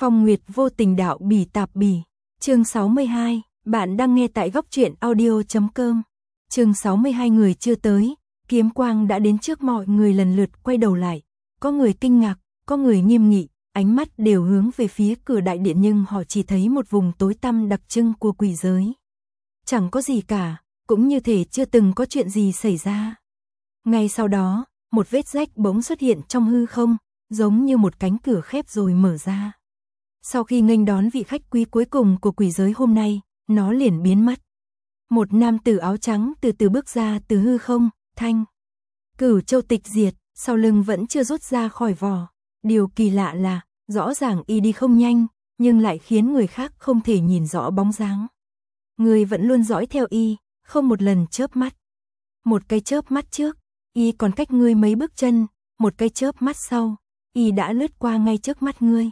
Phong Nguyệt vô tình đạo bỉ tạp bỉ. Chương 62, bạn đang nghe tại góc truyện audio.com. Chương 62 người chưa tới, kiếm quang đã đến trước mọi người lần lượt quay đầu lại. Có người kinh ngạc, có người nghiêm nghị, ánh mắt đều hướng về phía cửa đại điện nhưng họ chỉ thấy một vùng tối tăm đặc trưng của quỷ giới. Chẳng có gì cả, cũng như thể chưa từng có chuyện gì xảy ra. Ngay sau đó, một vết rách bỗng xuất hiện trong hư không, giống như một cánh cửa khép rồi mở ra. Sau khi nghênh đón vị khách quý cuối cùng của quỷ giới hôm nay, nó liền biến mất. Một nam tử áo trắng từ từ bước ra từ hư không, thanh. Cửu Châu tịch diệt, sau lưng vẫn chưa rút ra khỏi vỏ. Điều kỳ lạ là, rõ ràng y đi không nhanh, nhưng lại khiến người khác không thể nhìn rõ bóng dáng. Người vẫn luôn dõi theo y, không một lần chớp mắt. Một cái chớp mắt trước, y còn cách ngươi mấy bước chân, một cái chớp mắt sau, y đã lướt qua ngay trước mắt ngươi.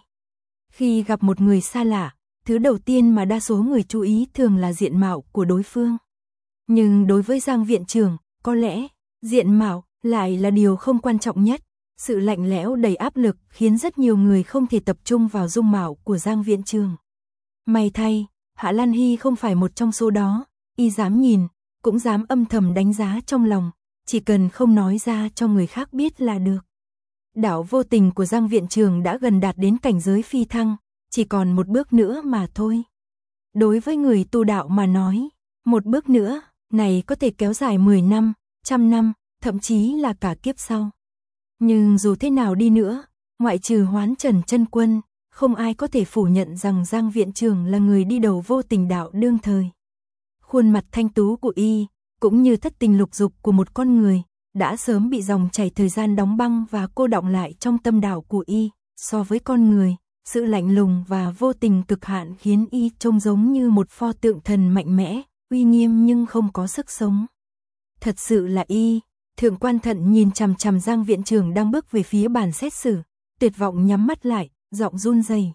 Khi gặp một người xa lạ, thứ đầu tiên mà đa số người chú ý thường là diện mạo của đối phương. Nhưng đối với Giang viện trưởng, có lẽ, diện mạo lại là điều không quan trọng nhất. Sự lạnh lẽo đầy áp lực khiến rất nhiều người không thể tập trung vào dung mạo của Giang viện trưởng. May thay, Hạ Lan Hy không phải một trong số đó, y dám nhìn, cũng dám âm thầm đánh giá trong lòng, chỉ cần không nói ra cho người khác biết là được. Đạo vô tình của Giang viện trưởng đã gần đạt đến cảnh giới phi thăng, chỉ còn một bước nữa mà thôi. Đối với người tu đạo mà nói, một bước nữa, này có thể kéo dài 10 năm, 100 năm, thậm chí là cả kiếp sau. Nhưng dù thế nào đi nữa, ngoại trừ Hoán Trần Chân Quân, không ai có thể phủ nhận rằng Giang viện trưởng là người đi đầu vô tình đạo đương thời. Khuôn mặt thanh tú của y, cũng như thất tình lục dục của một con người, đã sớm bị dòng chảy thời gian đóng băng và cô đọng lại trong tâm đạo của y. So với con người, sự lạnh lùng và vô tình cực hạn khiến y trông giống như một pho tượng thần mạnh mẽ, uy nghiêm nhưng không có sức sống. Thật sự là y. Thượng quan Thận nhìn chằm chằm Giang viện trưởng đang bước về phía bàn xét xử, tuyệt vọng nhắm mắt lại, giọng run rẩy.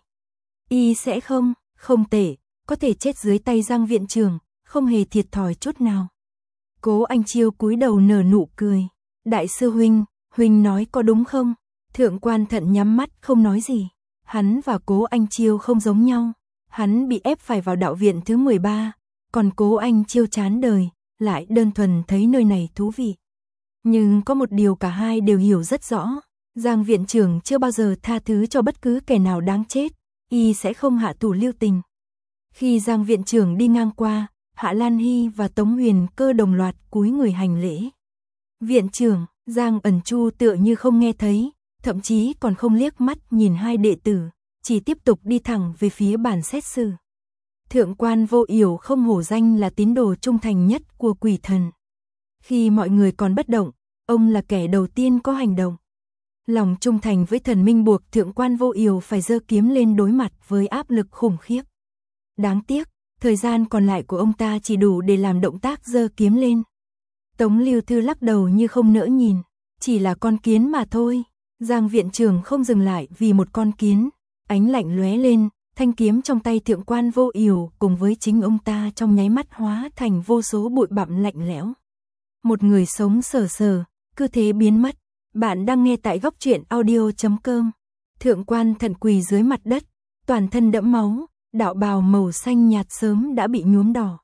Y sẽ không tệ, có thể chết dưới tay Giang viện trưởng, không hề thiệt thòi chút nào. Cố Anh Chiêu cúi đầu nở nụ cười. Đại sư huynh nói có đúng không? Thượng quan Thận nhắm mắt không nói gì. Hắn và Cố Anh Chiêu không giống nhau. Hắn bị ép phải vào đạo viện thứ 13, còn Cố Anh Chiêu chán đời, lại đơn thuần thấy nơi này thú vị. Nhưng có một điều cả hai đều hiểu rất rõ, Giang viện trưởng chưa bao giờ tha thứ cho bất cứ kẻ nào đáng chết, y sẽ không hạ thủ lưu tình. Khi Giang viện trưởng đi ngang qua, Hạ Lan Hy và Tống Huyền Cơ đồng loạt cúi người hành lễ. Viện trưởng, Giang Ẩn Chu tựa như không nghe thấy, thậm chí còn không liếc mắt nhìn hai đệ tử, chỉ tiếp tục đi thẳng về phía bàn xét xử. Thượng quan Vô Yểu không hổ danh là tín đồ trung thành nhất của quỷ thần. Khi mọi người còn bất động, ông là kẻ đầu tiên có hành động. Lòng trung thành với thần minh buộc Thượng quan Vô Yểu phải giơ kiếm lên đối mặt với áp lực khủng khiếp. Đáng tiếc, thời gian còn lại của ông ta chỉ đủ để làm động tác giơ kiếm lên. Tống Lưu Thư lắc đầu như không nỡ nhìn, chỉ là con kiến mà thôi. Giang viện trưởng không dừng lại vì một con kiến, ánh lạnh lóe lên, thanh kiếm trong tay Thượng quan Vô Yểu cùng với chính ông ta trong nháy mắt hóa thành vô số bụi bặm lạnh lẽo. Một người sống sờ sờ, cứ thế biến mất. Bạn đang nghe tại góc truyện audio.com. Thượng quan Thận quỳ dưới mặt đất, toàn thân đẫm máu, đạo bào màu xanh nhạt sớm đã bị nhuốm đỏ.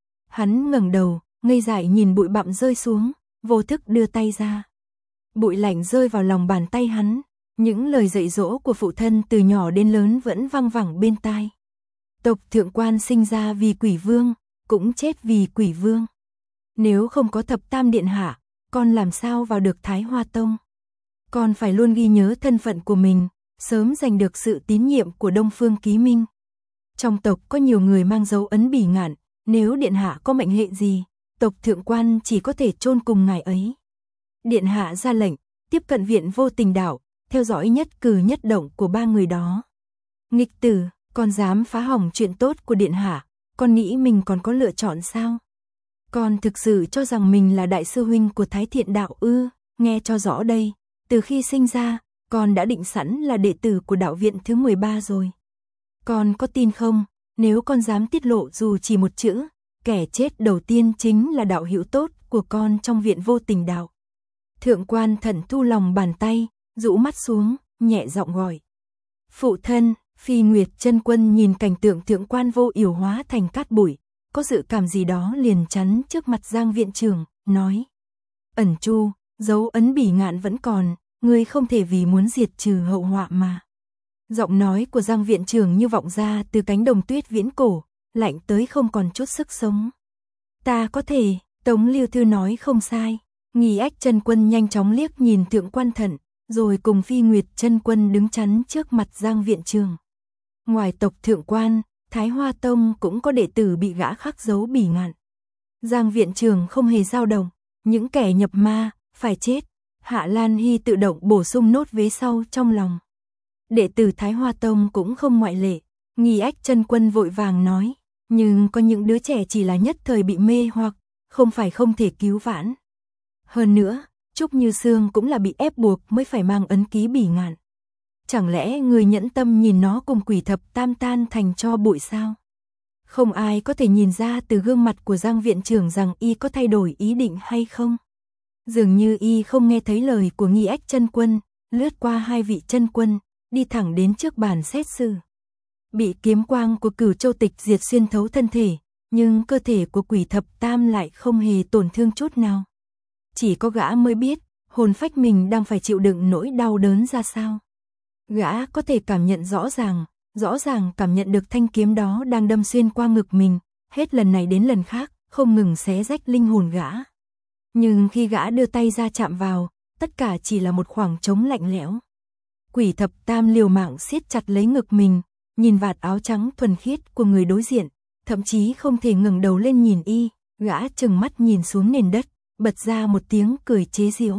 Hắn ngẩng đầu, ngây dại nhìn bụi bặm rơi xuống, vô thức đưa tay ra. Bụi lạnh rơi vào lòng bàn tay hắn, những lời dạy dỗ của phụ thân từ nhỏ đến lớn vẫn văng vẳng bên tai. Tộc Thượng quan sinh ra vì quỷ vương, cũng chết vì quỷ vương. Nếu không có Thập Tam Điện Hạ, con làm sao vào được Thái Hoa Tông? Con phải luôn ghi nhớ thân phận của mình, sớm giành được sự tín nhiệm của Đông Phương Ký Minh. Trong tộc có nhiều người mang dấu ấn bỉ ngạn, nếu Điện Hạ có mệnh hệ gì, tộc Thượng quan chỉ có thể chôn cùng ngài ấy. Điện Hạ ra lệnh, tiếp cận viện vô tình đạo, theo dõi nhất cử nhất động của ba người đó. Nghịch tử, con dám phá hỏng chuyện tốt của Điện Hạ, con nghĩ mình còn có lựa chọn sao? Con thực sự cho rằng mình là đại sư huynh của Thái Thiện đạo ư? Nghe cho rõ đây, từ khi sinh ra, con đã định sẵn là đệ tử của đạo viện thứ 13 rồi. Con có tin không, nếu con dám tiết lộ dù chỉ một chữ, kẻ chết đầu tiên chính là đạo hữu tốt của con trong viện vô tình đạo. Thượng quan Thận thu lòng bàn tay, rũ mắt xuống, nhẹ giọng gọi. Phụ thân, Phi Nguyệt Chân Quân nhìn cảnh tượng thượng quan Vô Yểu hóa thành cát bụi, có dự cảm gì đó liền chắn trước mặt Giang viện trưởng, nói: Ẩn Chu, dấu ấn bỉ ngạn vẫn còn, ngươi không thể vì muốn diệt trừ hậu họa mà. Giọng nói của Giang viện trưởng như vọng ra từ cánh đồng tuyết viễn cổ, lạnh tới không còn chút sức sống. Ta có thể, Tống Lưu Thư nói không sai. Nghi Ách Chân Quân nhanh chóng liếc nhìn thượng quan Thận, rồi cùng Phi Nguyệt Chân Quân đứng chắn trước mặt Giang viện trưởng. Ngoài tộc thượng quan, Thái Hoa Tông cũng có đệ tử bị gã khắc dấu bỉ ngạn. Giang viện trưởng không hề dao động, những kẻ nhập ma, phải chết. Hạ Lan Hy tự động bổ sung nốt vế sau trong lòng. Đệ tử Thái Hoa Tông cũng không ngoại lệ. Nghi Ách Chân Quân vội vàng nói, nhưng có những đứa trẻ chỉ là nhất thời bị mê hoặc, không phải không thể cứu vãn. Hơn nữa, Trúc Như Sương cũng là bị ép buộc mới phải mang ấn ký bỉ ngạn. Chẳng lẽ người nhẫn tâm nhìn nó cùng Quỷ Thập Tam tan thành tro bụi sao? Không ai có thể nhìn ra từ gương mặt của Giang viện trưởng rằng y có thay đổi ý định hay không. Dường như y không nghe thấy lời của Nghi Ách Chân Quân, lướt qua hai vị chân quân, đi thẳng đến trước bàn xét xử. Bị kiếm quang của Cửu Châu Tịch diệt xuyên thấu thân thể, nhưng cơ thể của Quỷ Thập Tam lại không hề tổn thương chút nào. Chỉ có gã mới biết, hồn phách mình đang phải chịu đựng nỗi đau đớn ra sao. Gã có thể cảm nhận rõ ràng cảm nhận được thanh kiếm đó đang đâm xuyên qua ngực mình, hết lần này đến lần khác, không ngừng xé rách linh hồn gã. Nhưng khi gã đưa tay ra chạm vào, tất cả chỉ là một khoảng trống lạnh lẽo. Quỷ Thập Tam liều mạng siết chặt lấy ngực mình, nhìn vạt áo trắng thuần khiết của người đối diện, thậm chí không thể ngẩng đầu lên nhìn y, gã trừng mắt nhìn xuống nền đất, bật ra một tiếng cười chế giễu.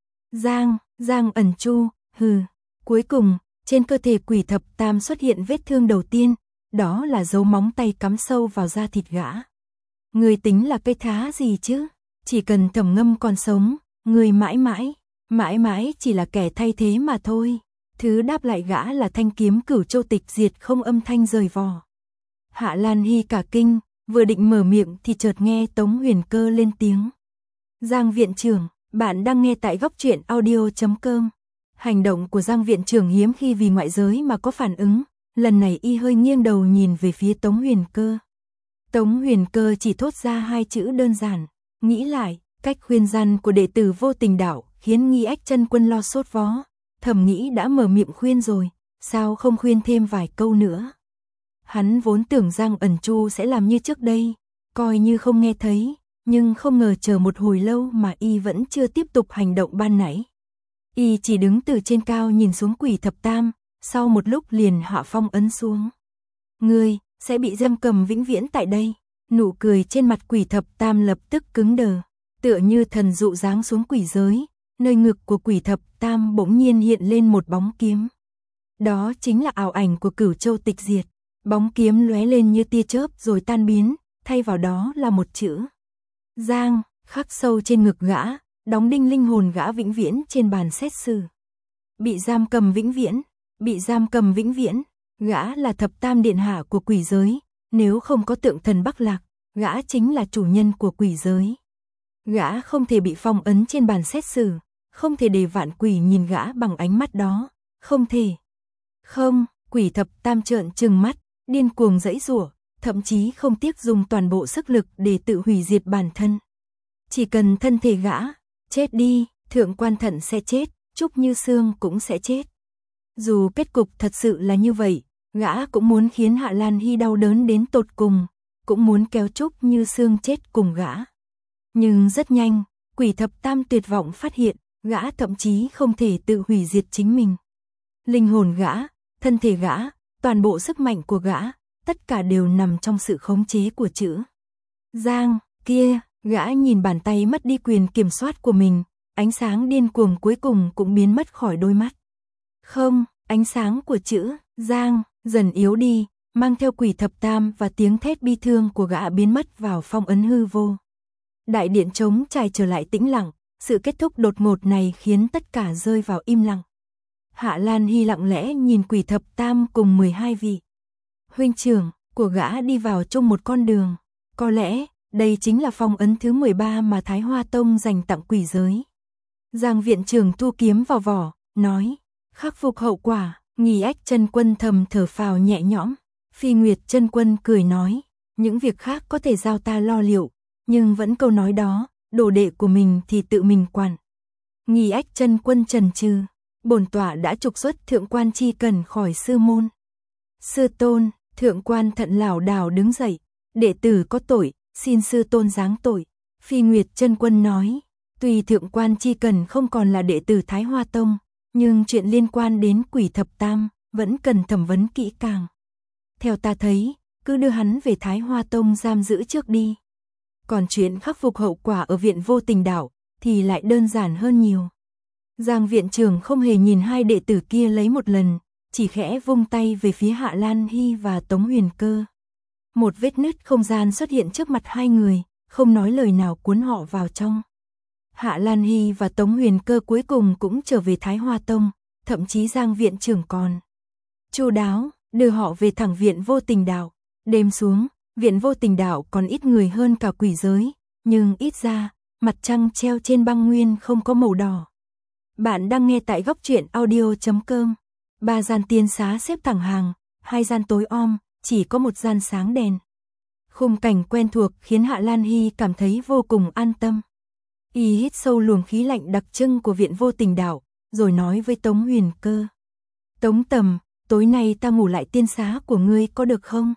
Giang Ẩn Chu, hừ. Cuối cùng, trên cơ thể Quỷ Thập Tam xuất hiện vết thương đầu tiên, đó là dấu móng tay cắm sâu vào da thịt gã. Người tính là cây thá gì chứ? Chỉ cần Thẩm Ngâm còn sống, người mãi mãi chỉ là kẻ thay thế mà thôi. Thứ đáp lại gã là thanh kiếm Cửu Châu Tịch diệt không âm thanh rời vỏ. Hạ Lan Hy cả kinh, vừa định mở miệng thì chợt nghe Tống Huyền Cơ lên tiếng. Giang viện trưởng, bạn đang nghe tại góc truyện audio.com. Hành động của Giang viện trưởng hiếm khi vì ngoại giới mà có phản ứng, lần này y hơi nghiêng đầu nhìn về phía Tống Huyền Cơ. Tống Huyền Cơ chỉ thốt ra hai chữ đơn giản, nghĩ lại, cách khuyên răn của đệ tử Vô Tình Đạo khiến Nghi Ách Chân Quân lo sốt vó, thầm nghĩ đã mở miệng khuyên rồi, sao không khuyên thêm vài câu nữa. Hắn vốn tưởng Giang Ẩn Chu sẽ làm như trước đây, coi như không nghe thấy, nhưng không ngờ chờ một hồi lâu mà y vẫn chưa tiếp tục hành động ban nãy. Y chỉ đứng từ trên cao nhìn xuống Quỷ Thập Tam, sau một lúc liền hạ phong ấn xuống. Ngươi sẽ bị giam cầm vĩnh viễn tại đây. Nụ cười trên mặt Quỷ Thập Tam lập tức cứng đờ, tựa như thần dụ giáng xuống quỷ giới, nơi ngực của Quỷ Thập Tam bỗng nhiên hiện lên một bóng kiếm. Đó chính là ảo ảnh của Cửu Châu Tịch diệt. Bóng kiếm lóe lên như tia chớp rồi tan biến, thay vào đó là một chữ Giang, khắc sâu trên ngực gã, đóng đinh linh hồn gã vĩnh viễn trên bàn xét xử. Bị giam cầm vĩnh viễn, gã là Thập Tam điện hạ của quỷ giới, nếu không có tượng thần Bắc Lạc, gã chính là chủ nhân của quỷ giới. Gã không thể bị phong ấn trên bàn xét xử, không thể để vạn quỷ nhìn gã bằng ánh mắt đó, không thể. Không, Quỷ Thập Tam trợn trừng mắt, điên cuồng giãy giụa, thậm chí không tiếc dùng toàn bộ sức lực để tự hủy diệt bản thân. Chỉ cần thân thể gã chết đi, Thượng quan Thận sẽ chết, Trúc Như Sương cũng sẽ chết. Dù kết cục thật sự là như vậy, gã cũng muốn khiến Hạ Lan Hy đau đớn đến tột cùng, cũng muốn kéo Trúc Như Sương chết cùng gã. Nhưng rất nhanh, Quỷ Thập Tam tuyệt vọng phát hiện, gã thậm chí không thể tự hủy diệt chính mình. Linh hồn gã, thân thể gã, toàn bộ sức mạnh của gã, tất cả đều nằm trong sự khống chế của chữ Giang. Kia, gã nhìn bàn tay mất đi quyền kiểm soát của mình, ánh sáng điên cuồng cuối cùng cũng biến mất khỏi đôi mắt. Không, ánh sáng của chữ Giang dần yếu đi, mang theo Quỷ Thập Tam và tiếng thét bi thương của gã biến mất vào phong ấn hư vô. Đại điện trống trải trở lại tĩnh lặng, sự kết thúc đột ngột này khiến tất cả rơi vào im lặng. Hạ Lan Hy lặng lẽ nhìn Quỷ Thập Tam cùng 12 vị huynh trưởng của gã đi vào chung một con đường. Có lẽ, đây chính là phong ấn thứ 13 mà Thái Hoa Tông dành tặng quỷ giới. Giang viện trưởng thu kiếm vào vỏ, nói, khắc phục hậu quả, Nghi Ách Chân Quân thầm thở phào nhẹ nhõm. Phi Nguyệt Chân Quân cười nói, những việc khác có thể giao ta lo liệu, nhưng vẫn câu nói đó, đồ đệ của mình thì tự mình quản. Nghi Ách Chân Quân chần chừ, bổn tọa đã trục xuất Thượng Quan Chi Cần khỏi sư môn. Sư tôn, Thượng Quan Thận lảo đảo đứng dậy, đệ tử có tội, xin sư tôn giáng tội. Phi Nguyệt Chân Quân nói, tuy Thượng Quan Chi Cần không còn là đệ tử Thái Hoa Tông, nhưng chuyện liên quan đến Quỷ Thập Tam vẫn cần thẩm vấn kỹ càng. Theo ta thấy, cứ đưa hắn về Thái Hoa Tông giam giữ trước đi. Còn chuyện khắc phục hậu quả ở viện Vô Tình Đảo thì lại đơn giản hơn nhiều. Giang viện trưởng không hề nhìn hai đệ tử kia lấy một lần, chỉ khẽ vung tay về phía Hạ Lan Hy và Tống Huyền Cơ. Một vết nứt không gian xuất hiện trước mặt hai người, không nói lời nào cuốn họ vào trong. Hạ Lan Hy và Tống Huyền Cơ cuối cùng cũng trở về Thái Hoa Tông, thậm chí Giang viện trưởng còn chu đáo đưa họ về thẳng viện Vô Tình Đảo. Đêm xuống, viện Vô Tình Đảo còn ít người hơn cả quỷ giới, nhưng ít ra, mặt trăng treo trên băng nguyên không có màu đỏ. Bạn đang nghe tại góc truyện audio.com. 3 gian tiên xá xếp thẳng hàng, 2 gian tối om, chỉ có một gian sáng đèn. Khung cảnh quen thuộc khiến Hạ Lan Hy cảm thấy vô cùng an tâm. Y hít sâu luồng khí lạnh đặc trưng của viện Vô Tình Đảo, rồi nói với Tống Huyền Cơ. Tống Tầm, tối nay ta ngủ lại tiên xá của ngươi có được không?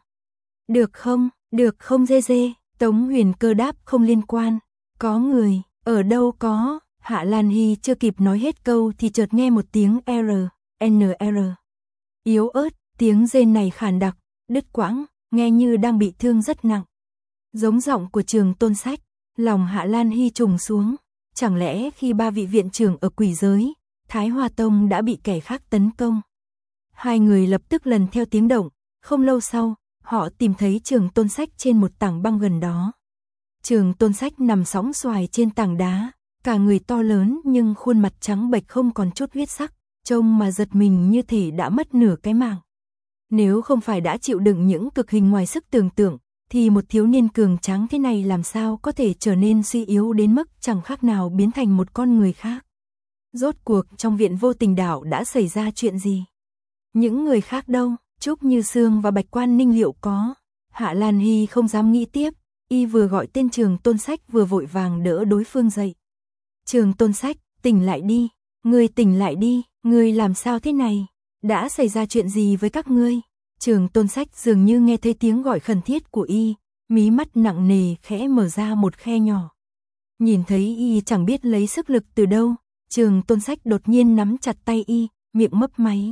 Được không dê dê, Tống Huyền Cơ đáp không liên quan. Có người, ở đâu có, Hạ Lan Hy chưa kịp nói hết câu thì chợt nghe một tiếng NR. Yếu ớt, tiếng rên này khàn đặc, đứt quãng, nghe như đang bị thương rất nặng. Giống giọng của Trường Tôn Sách, lòng Hạ Lan Hy trùng xuống. Chẳng lẽ khi 3 vị viện trưởng ở quỷ giới, Thái Hoa Tông đã bị kẻ khác tấn công? Hai người lập tức lần theo tiếng động, không lâu sau, họ tìm thấy Trường Tôn Sách trên một tảng băng gần đó. Trường Tôn Sách nằm sóng xoài trên tảng đá, cả người to lớn nhưng khuôn mặt trắng bệch không còn chút huyết sắc, trông mà giật mình như thể đã mất nửa cái mạng. Nếu không phải đã chịu đựng những cực hình ngoài sức tưởng tượng, thì một thiếu niên cường tráng thế này làm sao có thể trở nên suy yếu đến mức chẳng khác nào biến thành một con người khác. Rốt cuộc trong viện Vô Tình Đảo đã xảy ra chuyện gì? Những người khác đâu? Trúc Như Sương và Bạch Quan Ninh liệu có? Hạ Lan Hy không dám nghĩ tiếp, y vừa gọi tên Trường Tôn Sách vừa vội vàng đỡ đối phương dậy. Trường Tôn Sách, tỉnh lại đi, ngươi tỉnh lại đi, ngươi làm sao thế này? Đã xảy ra chuyện gì với các ngươi? Trường Tôn Sách dường như nghe thấy tiếng gọi khẩn thiết của y, mí mắt nặng nề khẽ mở ra một khe nhỏ. Nhìn thấy y chẳng biết lấy sức lực từ đâu, Trường Tôn Sách đột nhiên nắm chặt tay y, miệng mấp máy.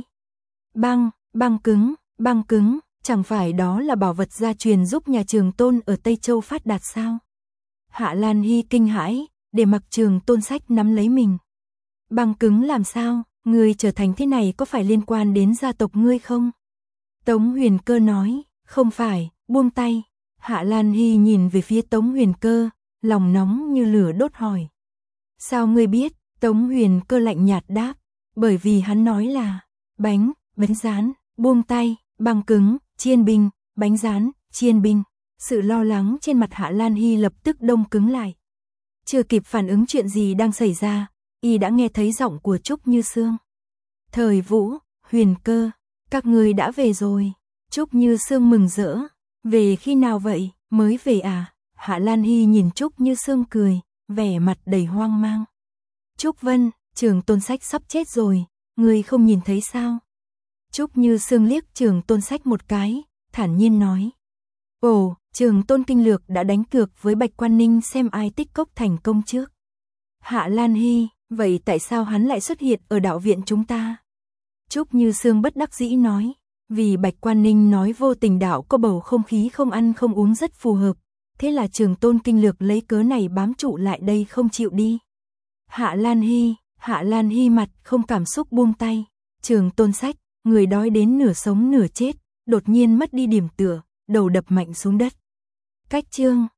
Băng cứng, chẳng phải đó là bảo vật gia truyền giúp nhà Trường Tôn ở Tây Châu phát đạt sao? Hạ Lan Hy kinh hãi, để mặc Trường Tôn Sách nắm lấy mình. Băng cứng làm sao? Ngươi trở thành thế này có phải liên quan đến gia tộc ngươi không? Tống Huyền Cơ nói, không phải, buông tay. Hạ Lan Hy nhìn về phía Tống Huyền Cơ, lòng nóng như lửa đốt hỏi. Sao ngươi biết? Tống Huyền Cơ lạnh nhạt đáp, bởi vì hắn nói là bánh rán, buông tay, băng cứng, chiên binh, bánh rán, chiên binh. Sự lo lắng trên mặt Hạ Lan Hy lập tức đông cứng lại. Chưa kịp phản ứng chuyện gì đang xảy ra, y đã nghe thấy giọng của Trúc Như Sương. Thời Vũ, Huyền Cơ, các ngươi đã về rồi. Trúc Như Sương mừng rỡ. Về khi nào vậy? Mới về à? Hạ Lan Hy nhìn Trúc Như Sương cười, vẻ mặt đầy hoang mang. Trúc Vân, Trường Tôn Sách sắp chết rồi, ngươi không nhìn thấy sao? Trúc Như Sương liếc Trường Tôn Sách một cái, thản nhiên nói. Ồ, Trường Tôn Kinh Lược đã đánh cược với Bạch Quan Ninh xem ai tích cốc thành công trước. Hạ Lan Hy, vậy tại sao hắn lại xuất hiện ở đạo viện chúng ta? Trúc Như Sương bất đắc dĩ nói, vì Bạch Quan Ninh nói Vô Tình Đảo có bầu không khí không ăn không uống rất phù hợp, thế là Trường Tôn Kinh Lược lấy cớ này bám trụ lại đây không chịu đi. Hạ Lan Hy mặt không cảm xúc buông tay. Trường Tôn Sách, người đói đến nửa sống nửa chết, đột nhiên mất đi điểm tựa, đầu đập mạnh xuống đất. Cách chương